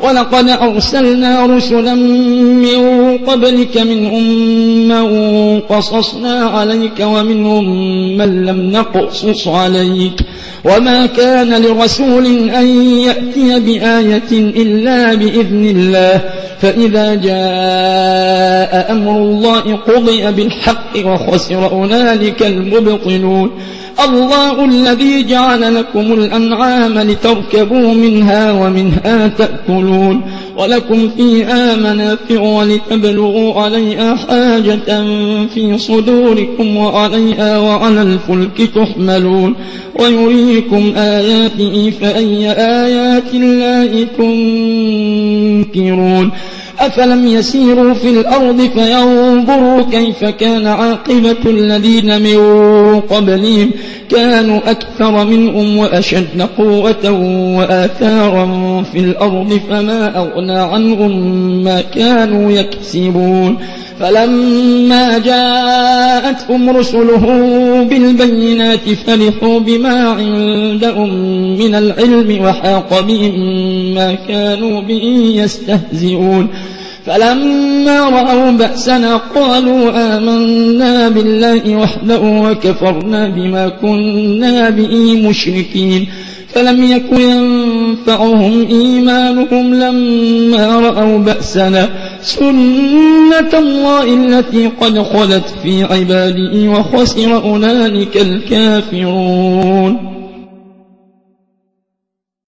ولقد أرسلنا رسلا من قبلك منهم من قصصنا عليك ومنهم من لم نقصص عليك وما كان لرسول أن يأتي بآية إلا بإذن الله فإذا جاء أمر الله قضي بالحق وخسر هنالك المبطلون الله الذي جعل لكم الأنعام لتركبوا منها ومنها تأكلون ولكم فيها منافع ولتبلغوا عليها حاجة في صدوركم وعليها وعلى الفلك تحملون ويريكم آياته فأي آيات الله تنكرون أفلم يسيروا في الأرض فينظروا كيف كان عاقبة الذين من قبلهم كانوا أكثر منهم وأشد قوة وآثارا في الأرض فما أغنى عنهم ما كانوا يكسبون فلما جاءتهم رسلهم بالبينات فرحوا بما عندهم من العلم وحاق بهم ما كانوا به يستهزئون فلما رأوا بأسنا قالوا آمنا بالله وحده وكفرنا بما كنا به مشركين فلم يكن ينفعهم إيمانهم لما رأوا بأسنا سنة الله التي قد خلت في عباده وخسر هنالك الكافرون